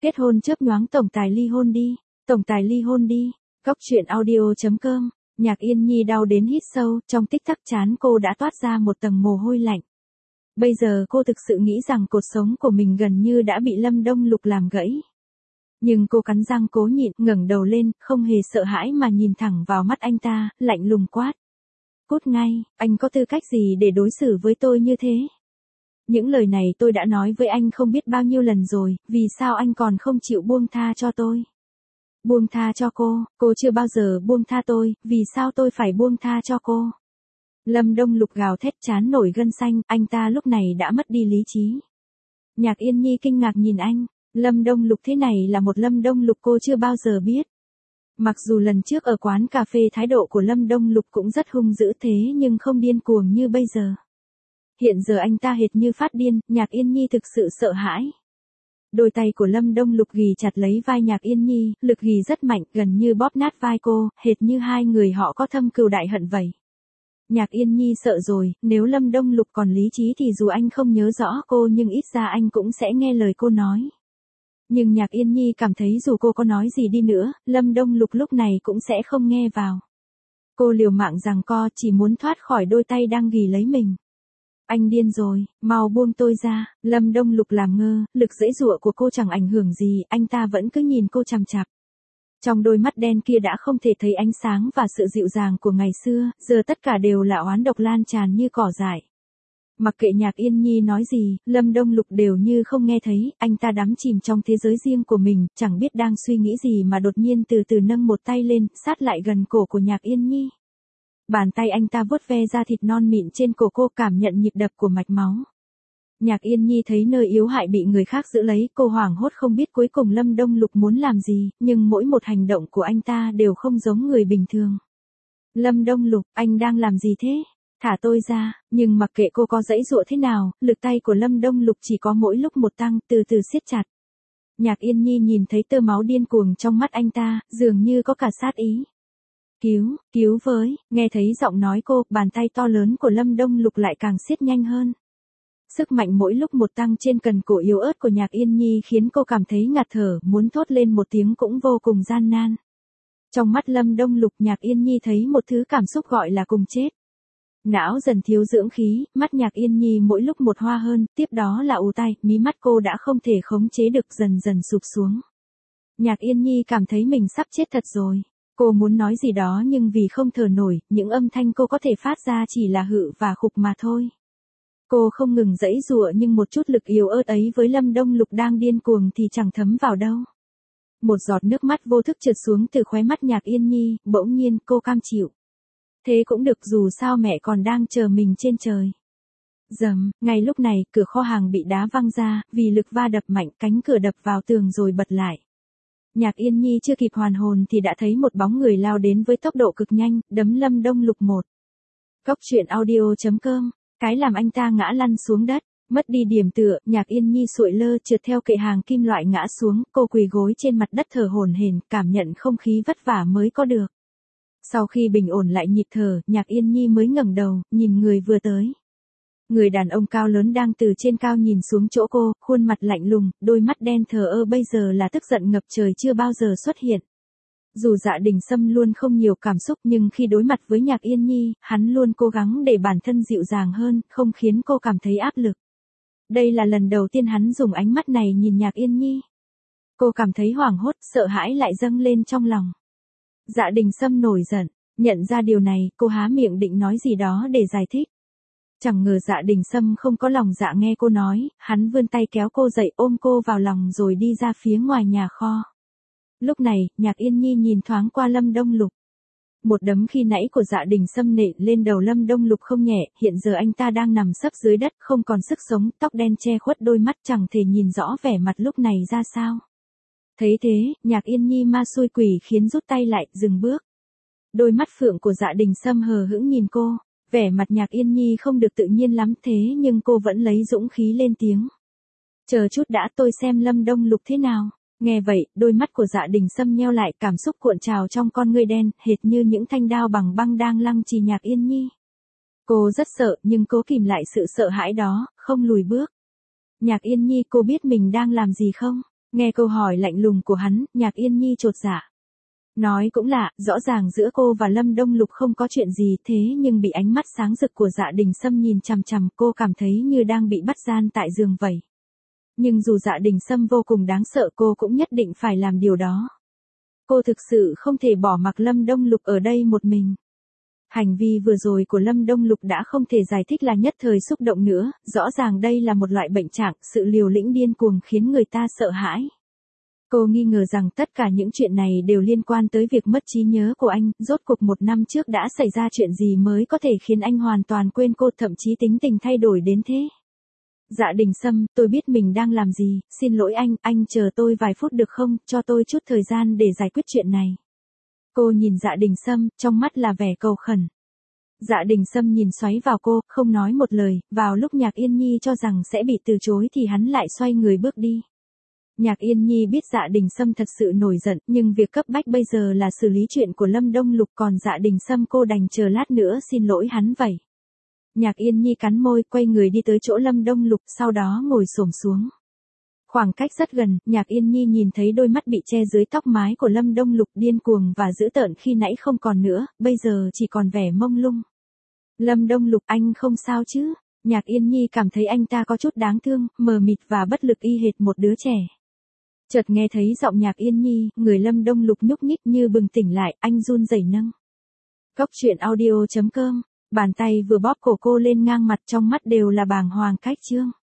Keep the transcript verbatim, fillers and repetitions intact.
Kết hôn chớp nhoáng tổng tài ly hôn đi, tổng tài ly hôn đi. Góc truyện audio chấm com. Nhạc Yên Nhi đau đến hít sâu, trong tích tắc trán cô đã toát ra một tầng mồ hôi lạnh. Bây giờ cô thực sự nghĩ rằng cột sống của mình gần như đã bị Lâm Đông Lục làm gãy. Nhưng cô cắn răng cố nhịn, ngẩng đầu lên, không hề sợ hãi mà nhìn thẳng vào mắt anh ta, lạnh lùng quát. Cút ngay, anh có tư cách gì để đối xử với tôi như thế? Những lời này tôi đã nói với anh không biết bao nhiêu lần rồi, vì sao anh còn không chịu buông tha cho tôi? Buông tha cho cô, cô chưa bao giờ buông tha tôi, vì sao tôi phải buông tha cho cô? Lâm Đông Lục gào thét chán nổi gân xanh, anh ta lúc này đã mất đi lý trí. Nhạc Yên Nhi kinh ngạc nhìn anh, Lâm Đông Lục thế này là một Lâm Đông Lục cô chưa bao giờ biết. Mặc dù lần trước ở quán cà phê thái độ của Lâm Đông Lục cũng rất hung dữ thế nhưng không điên cuồng như bây giờ. Hiện giờ anh ta hệt như phát điên, Nhạc Yên Nhi thực sự sợ hãi. Đôi tay của Lâm Đông Lục ghì chặt lấy vai Nhạc Yên Nhi, lực ghì rất mạnh, gần như bóp nát vai cô, hệt như hai người họ có thâm cừu đại hận vậy. Nhạc Yên Nhi sợ rồi, nếu Lâm Đông Lục còn lý trí thì dù anh không nhớ rõ cô nhưng ít ra anh cũng sẽ nghe lời cô nói. Nhưng Nhạc Yên Nhi cảm thấy dù cô có nói gì đi nữa, Lâm Đông Lục lúc này cũng sẽ không nghe vào. Cô liều mạng giằng co, chỉ muốn thoát khỏi đôi tay đang ghì lấy mình. Anh điên rồi, mau buông tôi ra. Lâm Đông Lục làm ngơ, lực giãy giụa của cô chẳng ảnh hưởng gì, anh ta vẫn cứ nhìn cô chằm chằm. Trong đôi mắt đen kia đã không thể thấy ánh sáng và sự dịu dàng của ngày xưa, giờ tất cả đều là oán độc lan tràn như cỏ dại. Mặc kệ Nhạc Yên Nhi nói gì, Lâm Đông Lục đều như không nghe thấy, anh ta đắm chìm trong thế giới riêng của mình, chẳng biết đang suy nghĩ gì mà đột nhiên từ từ nâng một tay lên, sát lại gần cổ của Nhạc Yên Nhi. Bàn tay anh ta vuốt ve da thịt non mịn trên cổ cô, cảm nhận nhịp đập của mạch máu. Nhạc Yên Nhi thấy nơi yếu hại bị người khác giữ lấy, cô hoảng hốt không biết cuối cùng Lâm Đông Lục muốn làm gì, nhưng mỗi một hành động của anh ta đều không giống người bình thường. Lâm Đông Lục, anh đang làm gì thế? Thả tôi ra, nhưng mặc kệ cô có giãy giụa thế nào, lực tay của Lâm Đông Lục chỉ có mỗi lúc một tăng, từ từ siết chặt. Nhạc Yên Nhi nhìn thấy tơ máu điên cuồng trong mắt anh ta, dường như có cả sát ý. Cứu, cứu với, nghe thấy giọng nói cô, bàn tay to lớn của Lâm Đông Lục lại càng siết nhanh hơn. Sức mạnh mỗi lúc một tăng trên cần cổ yếu ớt của Nhạc Yên Nhi khiến cô cảm thấy ngạt thở, muốn thốt lên một tiếng cũng vô cùng gian nan. Trong mắt Lâm Đông Lục, Nhạc Yên Nhi thấy một thứ cảm xúc gọi là cùng chết. Não dần thiếu dưỡng khí, mắt Nhạc Yên Nhi mỗi lúc một hoa hơn, tiếp đó là ù tai, mí mắt cô đã không thể khống chế được dần dần sụp xuống. Nhạc Yên Nhi cảm thấy mình sắp chết thật rồi. Cô muốn nói gì đó nhưng vì không thở nổi, những âm thanh cô có thể phát ra chỉ là hự và khục mà thôi. Cô không ngừng giãy giụa nhưng một chút lực yếu ớt ấy với Lâm Đông Lục đang điên cuồng thì chẳng thấm vào đâu. Một giọt nước mắt vô thức trượt xuống từ khóe mắt Nhạc Yên Nhi, bỗng nhiên cô cam chịu. Thế cũng được, dù sao mẹ còn đang chờ mình trên trời. Dầm, ngay lúc này, cửa kho hàng bị đá văng ra, vì lực va đập mạnh, cánh cửa đập vào tường rồi bật lại. Nhạc Yên Nhi chưa kịp hoàn hồn thì đã thấy một bóng người lao đến với tốc độ cực nhanh, đấm Lâm Đông Lục một. Góc truyện audio chấm com, cái làm anh ta ngã lăn xuống đất, mất đi điểm tựa, Nhạc Yên Nhi sụi lơ trượt theo kệ hàng kim loại ngã xuống, cô quỳ gối trên mặt đất thở hổn hển, cảm nhận không khí vất vả mới có được. Sau khi bình ổn lại nhịp thở, Nhạc Yên Nhi mới ngẩng đầu, nhìn người vừa tới. Người đàn ông cao lớn đang từ trên cao nhìn xuống chỗ cô, khuôn mặt lạnh lùng, đôi mắt đen thờ ơ bây giờ là tức giận ngập trời chưa bao giờ xuất hiện. Dù Dạ Đình Sâm luôn không nhiều cảm xúc nhưng khi đối mặt với Nhạc Yên Nhi, hắn luôn cố gắng để bản thân dịu dàng hơn, không khiến cô cảm thấy áp lực. Đây là lần đầu tiên hắn dùng ánh mắt này nhìn Nhạc Yên Nhi. Cô cảm thấy hoảng hốt, sợ hãi lại dâng lên trong lòng. Dạ Đình Sâm nổi giận, nhận ra điều này, cô há miệng định nói gì đó để giải thích. Chẳng ngờ Dạ Đình Sâm không có lòng dạ nghe cô nói, hắn vươn tay kéo cô dậy ôm cô vào lòng rồi đi ra phía ngoài nhà kho. Lúc này, Nhạc Yên Nhi nhìn thoáng qua Lâm Đông Lục. Một đấm khi nãy của Dạ Đình Sâm nện lên đầu Lâm Đông Lục không nhẹ, hiện giờ anh ta đang nằm sấp dưới đất, không còn sức sống, tóc đen che khuất đôi mắt chẳng thể nhìn rõ vẻ mặt lúc này ra sao. Thấy thế, Nhạc Yên Nhi ma xui quỷ khiến rút tay lại, dừng bước. Đôi mắt phượng của Dạ Đình Sâm hờ hững nhìn cô. Vẻ mặt Nhạc Yên Nhi không được tự nhiên lắm thế nhưng cô vẫn lấy dũng khí lên tiếng. Chờ chút đã, tôi xem Lâm Đông Lục thế nào. Nghe vậy, đôi mắt của Dạ Đình Sâm nheo lại, cảm xúc cuộn trào trong con ngươi đen, hệt như những thanh đao bằng băng đang lăng trì Nhạc Yên Nhi. Cô rất sợ nhưng cố kìm lại sự sợ hãi đó, không lùi bước. Nhạc Yên Nhi, cô biết mình đang làm gì không? Nghe câu hỏi lạnh lùng của hắn, Nhạc Yên Nhi chột dạ. Nói cũng lạ, rõ ràng giữa cô và Lâm Đông Lục không có chuyện gì thế nhưng bị ánh mắt sáng rực của Dạ Đình Sâm nhìn chằm chằm cô cảm thấy như đang bị bắt gian tại giường vậy. Nhưng dù Dạ Đình Sâm vô cùng đáng sợ cô cũng nhất định phải làm điều đó. Cô thực sự không thể bỏ mặc Lâm Đông Lục ở đây một mình. Hành vi vừa rồi của Lâm Đông Lục đã không thể giải thích là nhất thời xúc động nữa, rõ ràng đây là một loại bệnh trạng, sự liều lĩnh điên cuồng khiến người ta sợ hãi. Cô nghi ngờ rằng tất cả những chuyện này đều liên quan tới việc mất trí nhớ của anh, rốt cuộc một năm trước đã xảy ra chuyện gì mới có thể khiến anh hoàn toàn quên cô, thậm chí tính tình thay đổi đến thế. Dạ Đình Sâm, tôi biết mình đang làm gì, xin lỗi anh, anh chờ tôi vài phút được không, cho tôi chút thời gian để giải quyết chuyện này. Cô nhìn Dạ Đình Sâm, trong mắt là vẻ cầu khẩn. Dạ Đình Sâm nhìn xoáy vào cô, không nói một lời, vào lúc Nhạc Yên Nhi cho rằng sẽ bị từ chối thì hắn lại xoay người bước đi. Nhạc Yên Nhi biết Dạ Đình Sâm thật sự nổi giận, nhưng việc cấp bách bây giờ là xử lý chuyện của Lâm Đông Lục, còn Dạ Đình Sâm cô đành chờ lát nữa xin lỗi hắn vậy. Nhạc Yên Nhi cắn môi, quay người đi tới chỗ Lâm Đông Lục, sau đó ngồi xổm xuống. Khoảng cách rất gần, Nhạc Yên Nhi nhìn thấy đôi mắt bị che dưới tóc mái của Lâm Đông Lục điên cuồng và dữ tợn khi nãy không còn nữa, bây giờ chỉ còn vẻ mông lung. Lâm Đông Lục, anh không sao chứ? Nhạc Yên Nhi cảm thấy anh ta có chút đáng thương, mờ mịt và bất lực y hệt một đứa trẻ. Chợt nghe thấy giọng Nhạc Yên Nhi, người Lâm Đông Lục nhúc nhích như bừng tỉnh lại, anh run rẩy nâng. Cốc truyện audio chấm com, bàn tay vừa bóp cổ cô lên ngang mặt, trong mắt đều là bàng hoàng cách chương.